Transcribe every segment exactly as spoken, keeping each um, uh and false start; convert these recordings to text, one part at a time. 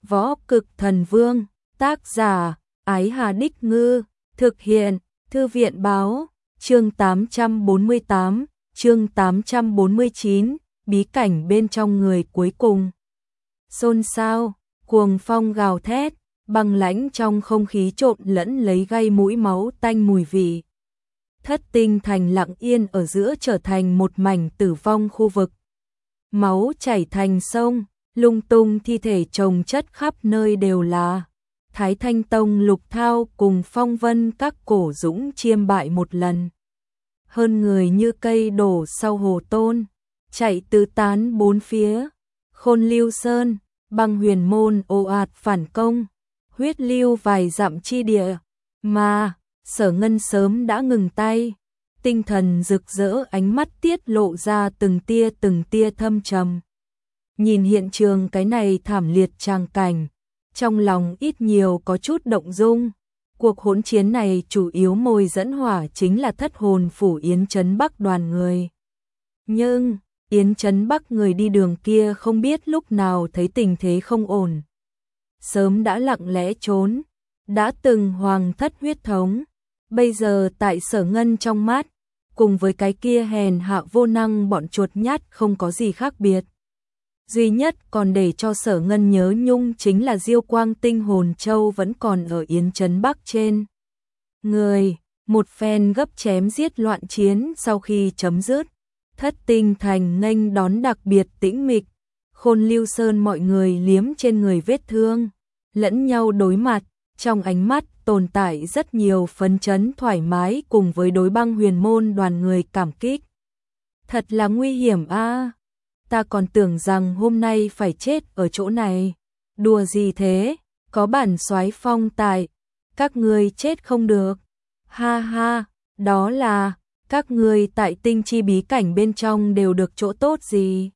Võ Cực Thần Vương, tác giả, Ái Hà Đích Ngư, thực hiện, Thư viện Báo, chương tám trăm bốn mươi tám, chương tám trăm bốn mươi chín, bí cảnh bên trong người cuối cùng. Xôn xao, cuồng phong gào thét, băng lãnh trong không khí trộn lẫn lấy gây mũi máu tanh mùi vị. Thất tinh thành lặng yên ở giữa trở thành một mảnh tử vong khu vực. Máu chảy thành sông, lung tung thi thể chồng chất khắp nơi đều là. Thái Thanh Tông Lục Thao cùng Phong Vân các cổ dũng chiêm bại một lần. Hơn người như cây đổ sau hồ tôn, chạy tứ tán bốn phía. Khôn Lưu Sơn, Băng Huyền Môn ồ ạt phản công, huyết lưu vài dặm chi địa, mà Sở Ngân sớm đã ngừng tay. Tinh thần rực rỡ, ánh mắt tiết lộ ra từng tia từng tia thâm trầm. Nhìn hiện trường cái này thảm liệt tràng cảnh, trong lòng ít nhiều có chút động dung. Cuộc hỗn chiến này chủ yếu mồi dẫn hỏa chính là Thất Hồn Phủ Yến Trấn Bắc đoàn người. Nhưng, Yến Trấn Bắc người đi đường kia không biết lúc nào thấy tình thế không ổn. Sớm đã lặng lẽ trốn, đã từng hoàng thất huyết thống. Bây giờ tại Sở Ngân trong mắt, cùng với cái kia hèn hạ vô năng bọn chuột nhát không có gì khác biệt. Duy nhất còn để cho Sở Ngân nhớ nhung chính là Diêu Quang Tinh Hồn Châu vẫn còn ở Yến Trấn Bắc trên. Người, một phen gấp chém giết loạn chiến sau khi chấm dứt, Thất Tinh Thành nghênh đón đặc biệt tĩnh mịch. Khôn Lưu Sơn mọi người liếm trên người vết thương, lẫn nhau đối mặt, trong ánh mắt tồn tại rất nhiều phấn chấn thoải mái cùng với đối Băng Huyền Môn đoàn người cảm kích. Thật là nguy hiểm a, à. Ta còn tưởng rằng hôm nay phải chết ở chỗ này. Đùa gì thế, có bản soái phong tại, các ngươi chết không được. Ha ha, đó là, các ngươi tại tinh chi bí cảnh bên trong đều được chỗ tốt gì?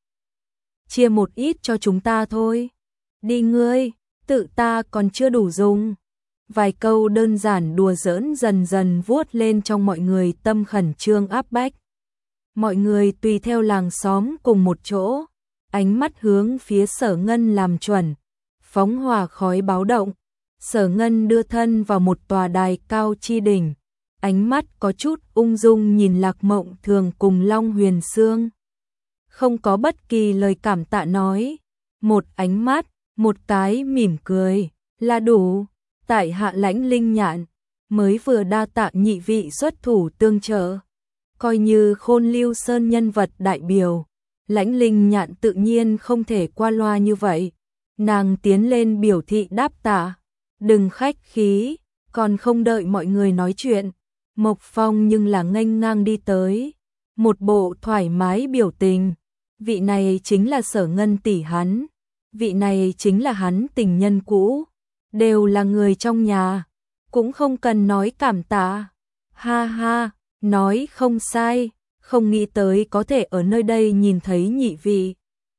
Chia một ít cho chúng ta thôi. Đi ngươi, tự ta còn chưa đủ dùng. Vài câu đơn giản đùa giỡn dần dần vuốt lên trong mọi người tâm khẩn trương áp bách. Mọi người tùy theo làng xóm cùng một chỗ, ánh mắt hướng phía Sở Ngân làm chuẩn, phóng hỏa khói báo động. Sở Ngân đưa thân vào một tòa đài cao chi đỉnh, ánh mắt có chút ung dung nhìn Lạc Mộng Thường cùng Long Huyền Sương. Không có bất kỳ lời cảm tạ nói, một ánh mắt, một cái mỉm cười, là đủ. Tại hạ Lãnh Linh Nhạn, mới vừa đa tạ nhị vị xuất thủ tương trợ. Coi như Khôn Lưu Sơn nhân vật đại biểu, Lãnh Linh Nhạn tự nhiên không thể qua loa như vậy. Nàng tiến lên biểu thị đáp tạ. Đừng khách khí, còn không đợi mọi người nói chuyện. Mộc Phong nhưng là nghênh ngang đi tới, một bộ thoải mái biểu tình. Vị này chính là Sở Ngân tỷ hắn, vị này chính là hắn tình nhân cũ, đều là người trong nhà, cũng không cần nói cảm tạ. Ha ha, nói không sai, không nghĩ tới có thể ở nơi đây nhìn thấy nhị vị.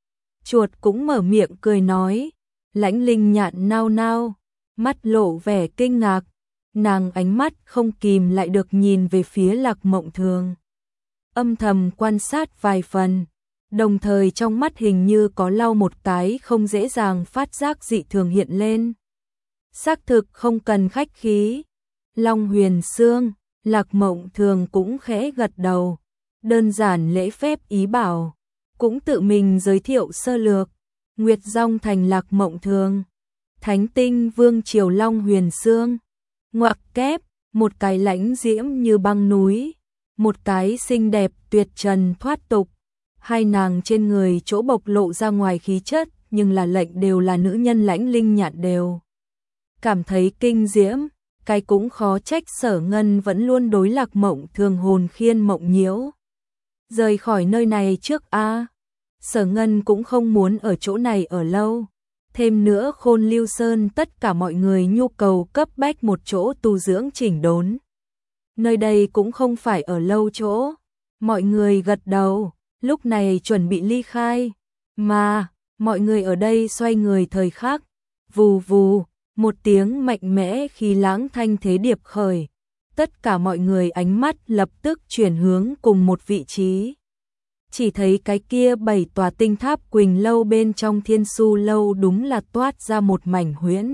Chuột cũng mở miệng cười nói. Lãnh Linh Nhạn nao nao, mắt lộ vẻ kinh ngạc, nàng ánh mắt không kìm lại được nhìn về phía Lạc Mộng Thường. Âm thầm quan sát vài phần, đồng thời trong mắt hình như có lau một cái không dễ dàng phát giác dị thường hiện lên. Xác thực không cần khách khí. Long Huyền Sương, Lạc Mộng Thường cũng khẽ gật đầu, đơn giản lễ phép ý bảo, cũng tự mình giới thiệu sơ lược. Nguyệt Dòng Thành Lạc Mộng Thường, Thánh Tinh Vương Triều Long Huyền Sương. Ngoặc kép, một cái lãnh diễm như băng núi, một cái xinh đẹp tuyệt trần thoát tục. Hai nàng trên người chỗ bộc lộ ra ngoài khí chất, nhưng là lệnh đều là nữ nhân. Lãnh Linh Nhạn đều cảm thấy kinh diễm, cái cũng khó trách Sở Ngân vẫn luôn đối Lạc Mộng Thường hồn khiên mộng nhiễu. Rời khỏi nơi này trước a. Sở Ngân cũng không muốn ở chỗ này ở lâu. Thêm nữa Khôn Lưu Sơn tất cả mọi người nhu cầu cấp bách một chỗ tu dưỡng chỉnh đốn. Nơi đây cũng không phải ở lâu chỗ. Mọi người gật đầu, lúc này chuẩn bị ly khai. Mà, mọi người ở đây xoay người thời khắc. Vù vù, một tiếng mạnh mẽ khí lãng thanh thế điệp khởi. Tất cả mọi người ánh mắt lập tức chuyển hướng cùng một vị trí. chỉ thấy cái kia bảy tòa tinh tháp Quỳnh lâu bên trong Thiên Su lâu đúng là toát ra một mảnh huyễn.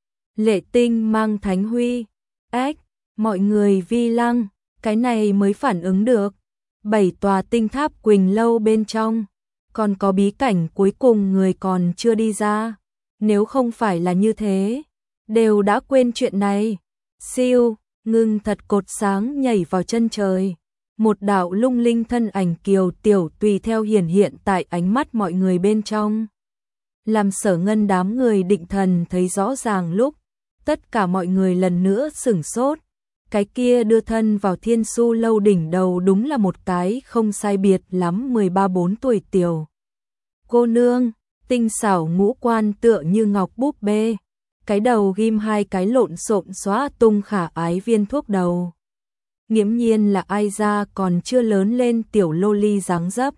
Lệ tinh mang thánh huy, ếch, mọi người vi lăng, cái này mới phản ứng được. Bảy tòa tinh tháp Quỳnh lâu bên trong, còn có bí cảnh cuối cùng người còn chưa đi ra. Nếu không phải là như thế, đều đã quên chuyện này. Siêu, ngưng thật cột sáng nhảy vào chân trời. Một đạo lung linh thân ảnh kiều tiểu tùy theo hiển hiện tại ánh mắt mọi người bên trong. Làm Sở Ngân đám người định thần thấy rõ ràng lúc, tất cả mọi người lần nữa sửng sốt. Cái kia đưa thân vào Thiên Su lâu đỉnh đầu đúng là một cái không sai biệt lắm mười ba bốn tuổi tiểu cô nương, tinh xảo ngũ quan tựa như ngọc búp bê, cái đầu ghim hai cái lộn xộn xóa tung khả ái viên thuốc đầu. Nghiễm nhiên là ai ra còn chưa lớn lên tiểu lô ly dáng dấp.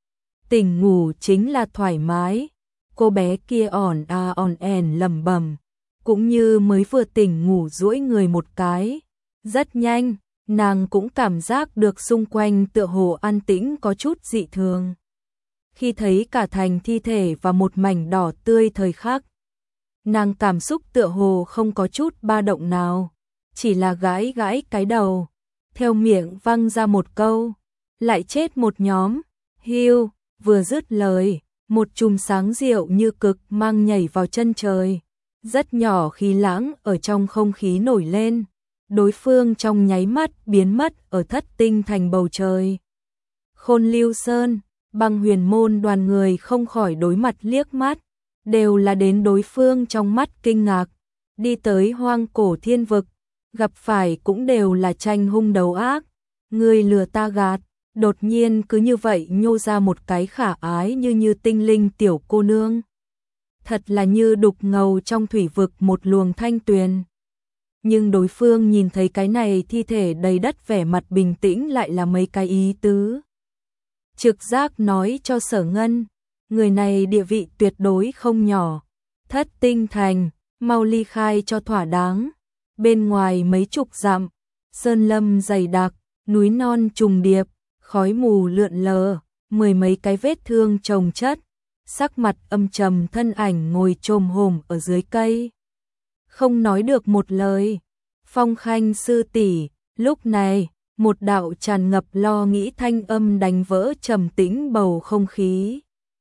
Tỉnh ngủ chính là thoải mái, cô bé kia ỏn a ỏn ẻn lầm bầm, cũng như mới vừa tỉnh ngủ duỗi người một cái. Rất nhanh, nàng cũng cảm giác được xung quanh tựa hồ an tĩnh có chút dị thường. Khi thấy cả thành thi thể và một mảnh đỏ tươi thời khắc, nàng cảm xúc tựa hồ không có chút ba động nào, chỉ là gãi gãi cái đầu, theo miệng văng ra một câu, lại chết một nhóm. Hiu, vừa dứt lời, một chùm sáng rượu như cực mang nhảy vào chân trời, rất nhỏ khí lãng ở trong không khí nổi lên. Đối phương trong nháy mắt biến mất ở thất tinh thành bầu trời. Khôn Lưu Sơn, Băng Huyền môn đoàn người không khỏi đối mặt liếc mắt, đều là đến đối phương trong mắt kinh ngạc. Đi tới hoang cổ thiên vực, gặp phải cũng đều là tranh hung đầu ác, người lừa ta gạt, đột nhiên cứ như vậy nhô ra một cái khả ái như như tinh linh tiểu cô nương. Thật là như đục ngầu trong thủy vực một luồng thanh tuyền. Nhưng đối phương nhìn thấy cái này thi thể đầy đất vẻ mặt bình tĩnh lại là mấy cái ý tứ. Trực giác nói cho Sở Ngân, người này địa vị tuyệt đối không nhỏ. Thất tinh thành, mau ly khai cho thỏa đáng. Bên ngoài mấy chục dặm, sơn lâm dày đặc, núi non trùng điệp, khói mù lượn lờ, mười mấy cái vết thương chồng chất, sắc mặt âm trầm thân ảnh ngồi chồm hổm ở dưới cây. Không nói được một lời. Phong Khanh sư tỷ, lúc này, một đạo tràn ngập lo nghĩ thanh âm đánh vỡ trầm tĩnh bầu không khí.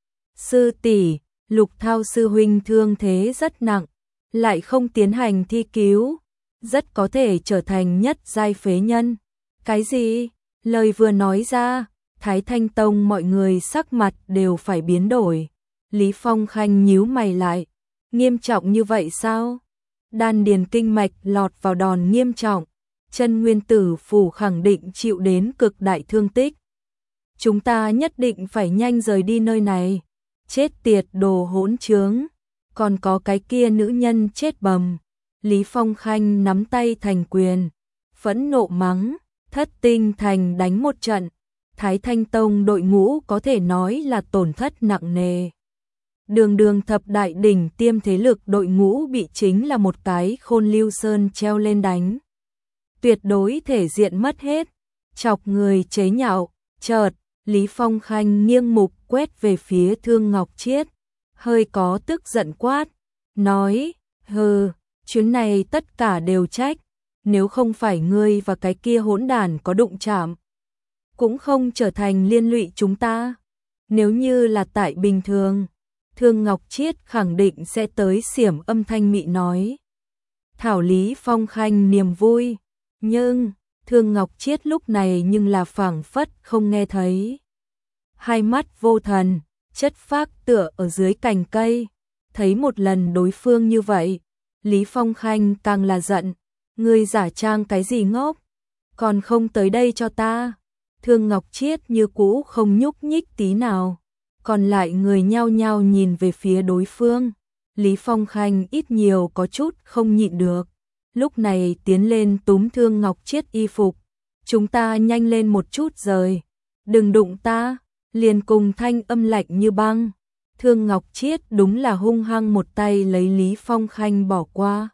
Sư tỷ, Lục Thao sư huynh thương thế rất nặng, lại không tiến hành thi cứu, rất có thể trở thành nhất giai phế nhân. Cái gì? Lời vừa nói ra, Thái Thanh Tông mọi người sắc mặt đều phải biến đổi. Lý Phong Khanh nhíu mày lại, nghiêm trọng như vậy sao? Đan điền kinh mạch lọt vào đòn nghiêm trọng, chân nguyên tử phủ khẳng định chịu đến cực đại thương tích. Chúng ta nhất định phải nhanh rời đi nơi này. Chết tiệt đồ hỗn trướng, còn có cái kia nữ nhân chết bầm. Lý Phong Khanh nắm tay thành quyền, phẫn nộ mắng, thất tinh thành đánh một trận, Thái Thanh Tông đội ngũ có thể nói là tổn thất nặng nề. Đường đường thập đại đỉnh tiêm thế lực đội ngũ bị chính là một cái Khôn Lưu Sơn treo lên đánh. Tuyệt đối thể diện mất hết, chọc người chế nhạo. Chợt, Lý Phong Khanh nghiêng mục quét về phía Thương Ngọc Chiết, hơi có tức giận quát, nói, hừ, chuyến này tất cả đều trách, nếu không phải ngươi và cái kia hỗn đản có đụng chạm, cũng không trở thành liên lụy chúng ta. Nếu như là tại bình thường, Thương Ngọc Chiết khẳng định sẽ tới xiểm âm thanh mị nói. Thảo Lý Phong Khanh niềm vui, nhưng Thương Ngọc Chiết lúc này nhưng là phảng phất không nghe thấy. Hai mắt vô thần, chất phác tựa ở dưới cành cây, thấy một lần đối phương như vậy, Lý Phong Khanh càng là giận, ngươi giả trang cái gì ngốc, còn không tới đây cho ta. Thương Ngọc Chiết như cũ không nhúc nhích tí nào. Còn lại người nhao nhao nhìn về phía đối phương. Lý Phong Khanh ít nhiều có chút không nhịn được. Lúc này tiến lên túm Thương Ngọc Chiết y phục. Chúng ta nhanh lên một chút rời. Đừng đụng ta. Liền cùng thanh âm lạnh như băng. Thương Ngọc Chiết đúng là hung hăng một tay lấy Lý Phong Khanh bỏ qua.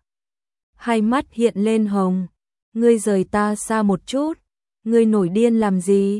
Hai mắt hiện lên hồng. Ngươi rời ta xa một chút. Ngươi nổi điên làm gì?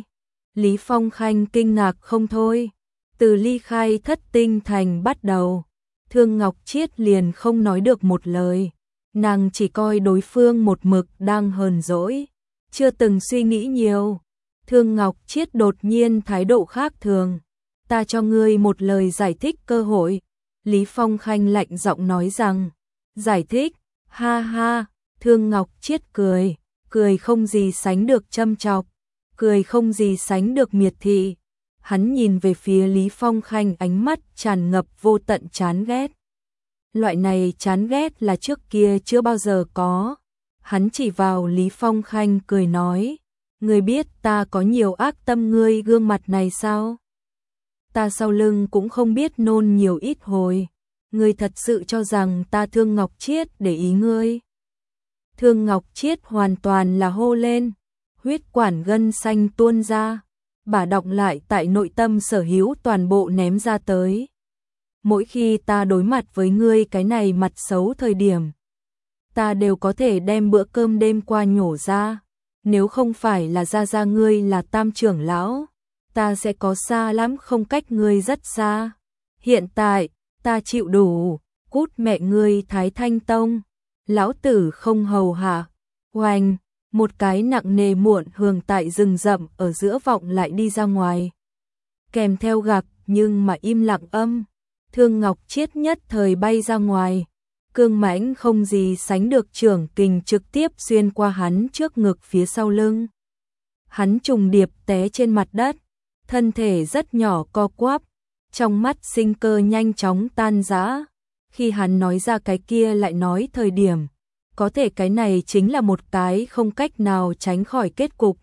Lý Phong Khanh kinh ngạc không thôi. Từ ly khai Thất Tinh Thành bắt đầu, Thương Ngọc Chiết liền không nói được một lời. Nàng chỉ coi đối phương một mực đang hờn dỗi, chưa từng suy nghĩ nhiều. Thương Ngọc Chiết đột nhiên thái độ khác thường. Ta cho ngươi một lời giải thích cơ hội. Lý Phong Khanh lạnh giọng nói rằng, giải thích, ha ha. Thương Ngọc Chiết cười, cười không gì sánh được châm chọc, cười không gì sánh được miệt thị. Hắn nhìn về phía Lý Phong Khanh ánh mắt tràn ngập vô tận chán ghét. Loại này chán ghét là trước kia chưa bao giờ có. Hắn chỉ vào Lý Phong Khanh cười nói, ngươi biết ta có nhiều ác tâm ngươi gương mặt này sao? Ta sau lưng cũng không biết nôn nhiều ít hồi. Ngươi thật sự cho rằng ta Thương Ngọc Chiết để ý ngươi? Thương Ngọc Chiết hoàn toàn là hô lên, huyết quản gân xanh tuôn ra, bà đọc lại tại nội tâm sở hữu toàn bộ ném ra tới. Mỗi khi ta đối mặt với ngươi cái này mặt xấu thời điểm, ta đều có thể đem bữa cơm đêm qua nhổ ra. Nếu không phải là gia gia ngươi là Tam trưởng lão, ta sẽ có xa lắm không cách ngươi rất xa. Hiện tại, ta chịu đủ, cút mẹ ngươi Thái Thanh Tông. Lão tử không hầu hạ. Oanh, một cái nặng nề muộn hưởng tại rừng rậm ở giữa vọng lại đi ra ngoài. Kèm theo gạc nhưng mà im lặng âm. Thương Ngọc Chiết nhất thời bay ra ngoài. Cương mãnh không gì sánh được trưởng kình trực tiếp xuyên qua hắn trước ngực phía sau lưng. Hắn trùng điệp té trên mặt đất, thân thể rất nhỏ co quắp, trong mắt sinh cơ nhanh chóng tan rã. Khi hắn nói ra cái kia lại nói thời điểm, có thể cái này chính là một cái không cách nào tránh khỏi kết cục.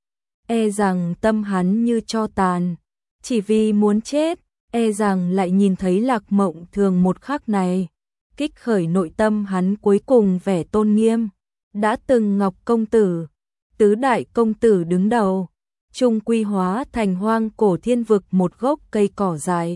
E rằng tâm hắn như tro tàn, chỉ vì muốn chết, e rằng lại nhìn thấy Lạc Mộng Thường một khắc này, kích khởi nội tâm hắn cuối cùng vẻ tôn nghiêm. Đã từng Ngọc công tử, tứ đại công tử đứng đầu, trung quy hóa thành hoang cổ thiên vực một gốc cây cỏ dài.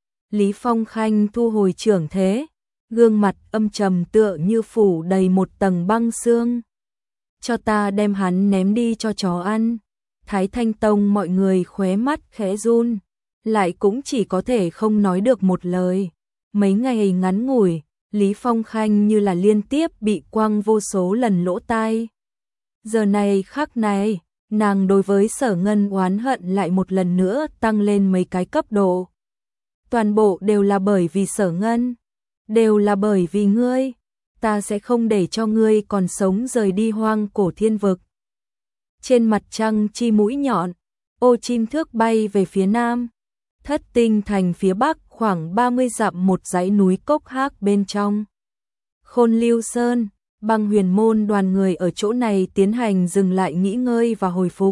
Lý Phong Khanh thu hồi trưởng thế, gương mặt âm trầm tựa như phủ đầy một tầng băng xương. Cho ta đem hắn ném đi cho chó ăn. Thái Thanh Tông mọi người khóe mắt khẽ run, lại cũng chỉ có thể không nói được một lời. Mấy ngày ngắn ngủi, Lý Phong Khanh như là liên tiếp bị quăng vô số lần lỗ tai. Giờ này khắc này, nàng đối với Sở Ngân oán hận lại một lần nữa tăng lên mấy cái cấp độ. Toàn bộ đều là bởi vì Sở Ngân, đều là bởi vì ngươi, ta sẽ không để cho ngươi còn sống rời đi hoang cổ thiên vực. Trên mặt trăng chi mũi nhọn, ô chim thước bay về phía nam. Thất Tinh Thành phía bắc khoảng ba mươi dặm một dãy núi cốc hác bên trong. Khôn Lưu Sơn, Băng Huyền Môn đoàn người ở chỗ này tiến hành dừng lại nghỉ ngơi và hồi phục.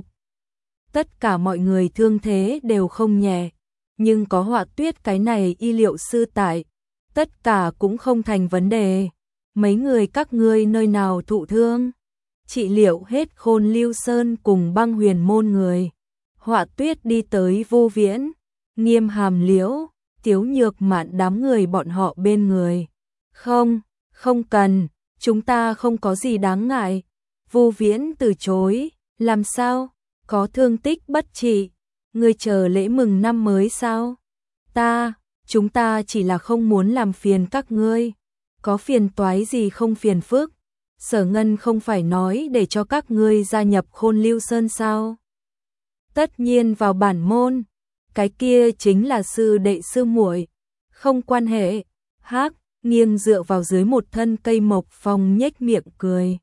Tất cả mọi người thương thế đều không nhẹ, nhưng có Họa Tuyết cái này y liệu sư tại, tất cả cũng không thành vấn đề. Mấy người các ngươi nơi nào thụ thương? Trị liệu hết Khôn Lưu Sơn cùng Băng Huyền Môn người. Họa Tuyết đi tới Vô Viễn, Nghiêm Hàm Liễu, Tiếu Nhược Mạn đám người bọn họ bên người. Không, không cần, chúng ta không có gì đáng ngại. Vô Viễn từ chối, làm sao? Có thương tích bất trị, người chờ lễ mừng năm mới sao? Ta, chúng ta chỉ là không muốn làm phiền các ngươi. Có phiền toái gì không phiền phức? Sở Ngân không phải nói để cho các ngươi gia nhập Khôn Lưu Sơn sao? Tất nhiên vào bản môn, cái kia chính là sư đệ sư muội, không quan hệ. Hắc, nghiêng dựa vào dưới một thân cây mộc phong nhếch miệng cười.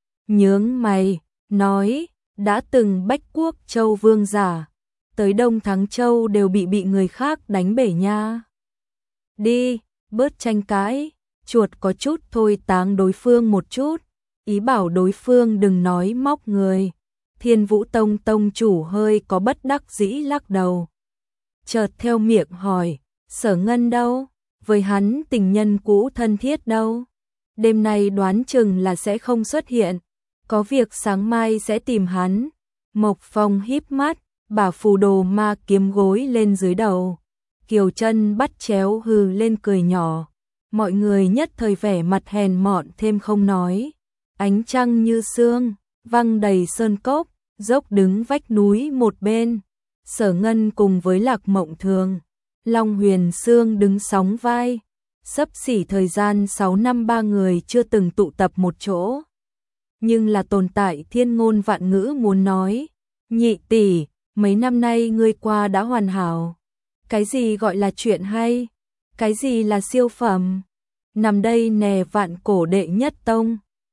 Nhướng mày, nói, đã từng Bách Quốc Châu vương giả, tới Đông Thắng Châu đều bị bị người khác đánh bể nha. Đi, bớt tranh cãi, chuột có chút thôi táng đối phương một chút, ý bảo đối phương đừng nói móc người. Thiên Vũ Tông tông chủ hơi có bất đắc dĩ lắc đầu. Chợt theo miệng hỏi, Sở Ngân đâu? Với hắn tình nhân cũ thân thiết đâu? Đêm nay đoán chừng là sẽ không xuất hiện, có việc sáng mai sẽ tìm hắn. Mộc Phong híp mắt, bà phù đồ ma kiếm gối lên dưới đầu. Kiều Chân bắt chéo hừ lên cười nhỏ. Mọi người nhất thời vẻ mặt hèn mọn thêm không nói. Ánh trăng như sương, văng đầy sơn cốc, dốc đứng vách núi một bên. Sở Ngân cùng với Lạc Mộng Thường, Long Huyền Sương đứng sóng vai, xấp xỉ thời gian sáu năm ba người chưa từng tụ tập một chỗ. Nhưng là tồn tại thiên ngôn vạn ngữ muốn nói, nhị tỷ, mấy năm nay ngươi qua đã hoàn hảo. Cái gì gọi là chuyện hay? Cái gì là siêu phẩm? Nằm đây nè vạn cổ đệ nhất tông.